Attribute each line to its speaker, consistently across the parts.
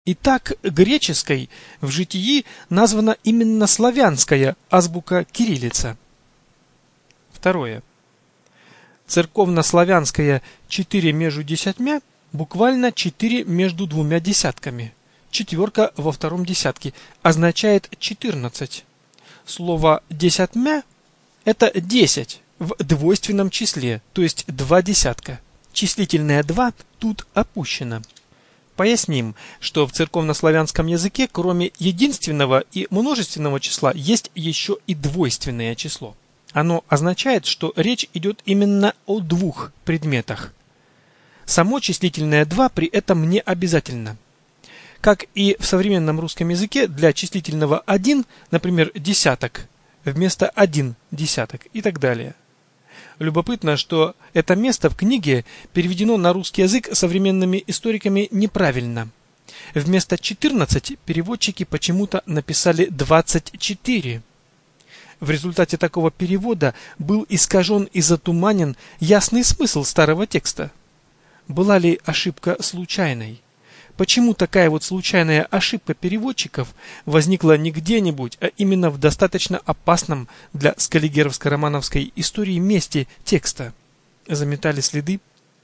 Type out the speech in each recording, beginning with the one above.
Speaker 1: Итак, греческой в житии названа именно славянская азбука кириллица. Второе. Церковно-славянская 4 между десятьмя буквально 4 между двумя десятками. Четверка во втором десятке означает 14. Слово «десятьмя» – это 10 в двойственном числе, то есть 2 десятка. Числительное 2 тут опущено. Поясним, что в церковнославянском языке кроме единственного и множественного числа есть еще и двойственное число. Оно означает, что речь идет именно о двух предметах. Само числительное 2 при этом не обязательно. Как и в современном русском языке для числительного 1, например, десяток, вместо 1 десяток и так далее. Любопытно, что это место в книге переведено на русский язык современными историками неправильно. Вместо 14 переводчики почему-то написали 24. В результате такого перевода был искажен и затуманен ясный смысл старого текста. Была ли ошибка случайной? Почему такая вот случайная ошибка переводчиков возникла не где-нибудь, а именно в достаточно опасном для скаллигеровско-романовской истории месте текста? Заметали следы?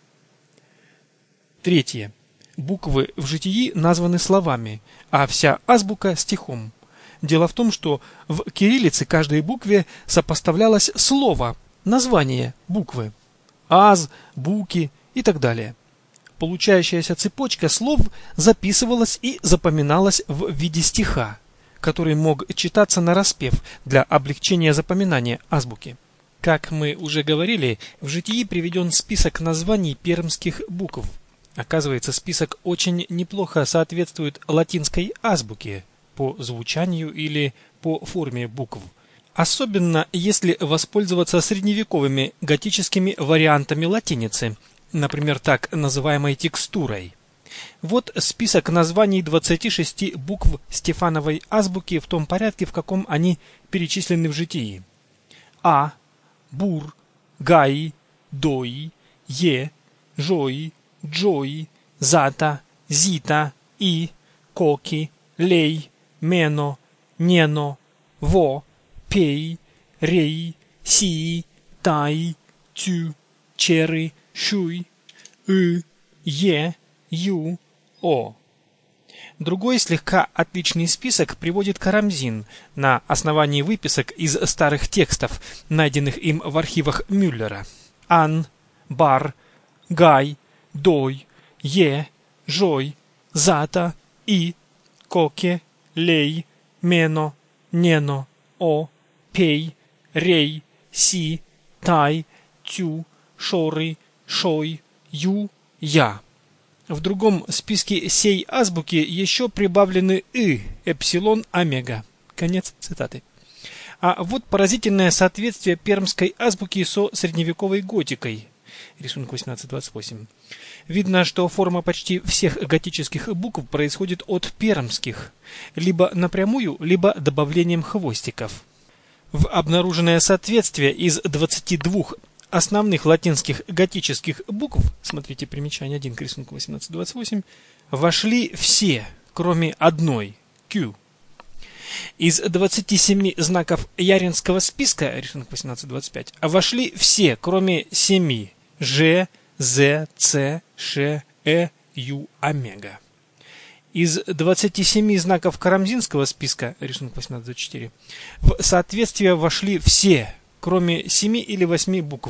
Speaker 1: Третье. Буквы в житии названы словами, а вся азбука стихом. Дело в том, что в кириллице каждой букве сопоставлялось слово, название буквы. Аз, буки и так далее. Получающаяся цепочка слов записывалась и запоминалась в виде стиха, который мог читаться нараспев для облегчения запоминания азбуки. Как мы уже говорили, в житии приведен список названий пермских букв. Оказывается, список очень неплохо соответствует латинской азбуке по звучанию или по форме букв. Особенно если воспользоваться средневековыми готическими вариантами латиницы, например, так называемой текстурой. Вот список названий 26 букв Стефановой азбуки в том порядке, в каком они перечислены в житии. А, Бур, Гаи, Дои, Е, Жои, Джои, Зата, Зита, И, Коки, Лей, Мено, Нено, Во, Пей, Рей, Сии, Тай, Тю, Черы, Шуй, Е, Ю, О. Другой слегка отличный список приводит Карамзин на основании выписок из старых текстов, найденных им в архивах Мюллера. Ан, Бар, Гай, Дой, Е, Жой, Зата, И, Коке, Лей, Мено, Нено, О, Пей, Рей, Си, Тай, Тю, Шоры, Шой, Ю, Я. В другом списке сей азбуки еще прибавлены эпсилон, омега. Конец цитаты. А вот поразительное соответствие пермской азбуки со средневековой готикой. Рисунок 1828. Видно, что форма почти всех готических букв происходит от пермских, либо напрямую, либо добавлением хвостиков. В обнаруженное соответствие из 22 основных латинских готических букв, смотрите примечание 1 к рисунку 1828, вошли все, кроме одной, Q. Из 27 знаков Яринского списка, рисунок 1825, вошли все, кроме 7, Ж, З, Ц, Ш, Ю, омега. Из 27 знаков Карамзинского списка, рисунок 1824, в соответствие вошли все, кроме 7 или 8 букв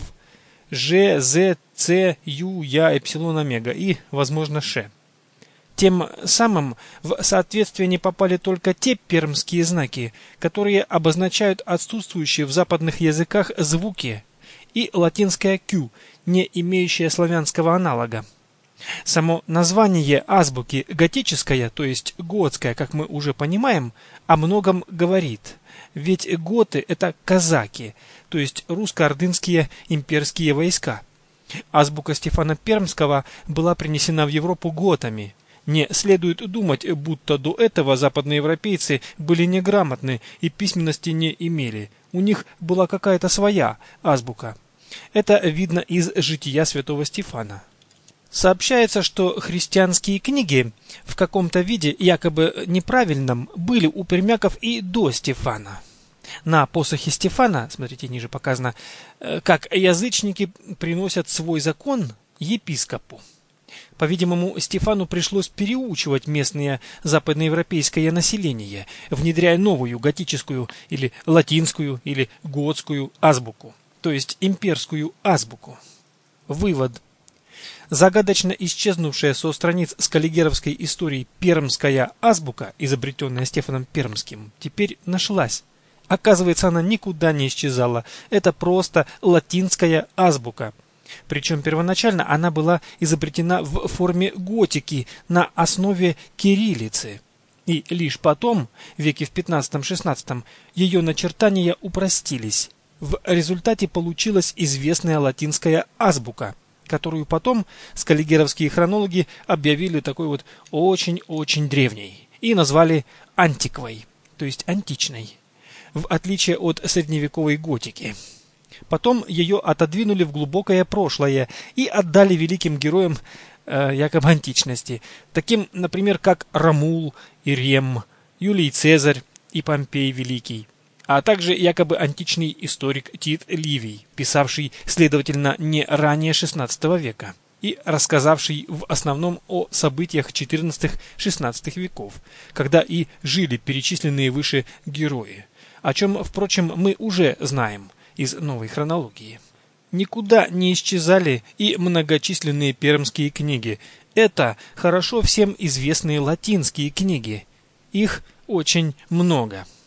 Speaker 1: Ж, З, Ц, Ю, Я, Эпсилон, Омега и, возможно, Ш. Тем самым в соответствие не попали только те пермские знаки, которые обозначают отсутствующие в западных языках звуки, и латинское Q, не имеющее славянского аналога. Само название азбуки готическая, то есть готская, как мы уже понимаем, о многом говорит. Ведь готы – это казаки, то есть русско-ордынские имперские войска. Азбука Стефана Пермского была принесена в Европу готами. Не следует думать, будто до этого западноевропейцы были неграмотны и письменности не имели. У них была какая-то своя азбука. Это видно из жития святого Стефана. Сообщается, что христианские книги в каком-то виде, якобы неправильном, были у пермяков и до Стефана. На посохе Стефана, смотрите, ниже показано, как язычники приносят свой закон епископу. По-видимому, Стефану пришлось переучивать местное западноевропейское население, внедряя новую готическую или латинскую или готскую азбуку, то есть имперскую азбуку. Вывод. Загадочно исчезнувшая со страниц скаллигеровской истории пермская азбука, изобретенная Стефаном Пермским, теперь нашлась. Оказывается, она никуда не исчезала. Это просто латинская азбука. Причем первоначально она была изобретена в форме готики на основе кириллицы. И лишь потом, веке в 15-16, ее начертания упростились. В результате получилась известная латинская азбука, которую потом скаллигеровские хронологи объявили такой вот очень-очень древней и назвали антиквой, то есть античной, в отличие от средневековой готики. Потом ее отодвинули в глубокое прошлое и отдали великим героям якобы античности, таким, например, как Ромул и Рем, Юлий Цезарь и Помпей Великий, а также якобы античный историк Тит Ливий, писавший, следовательно, не ранее XVI века и рассказавший в основном о событиях XIV-XVI веков, когда и жили перечисленные выше герои, о чем, впрочем, мы уже знаем из новой хронологии. Никуда не исчезали и многочисленные пермские книги. Это хорошо всем известные латинские книги. Их очень много.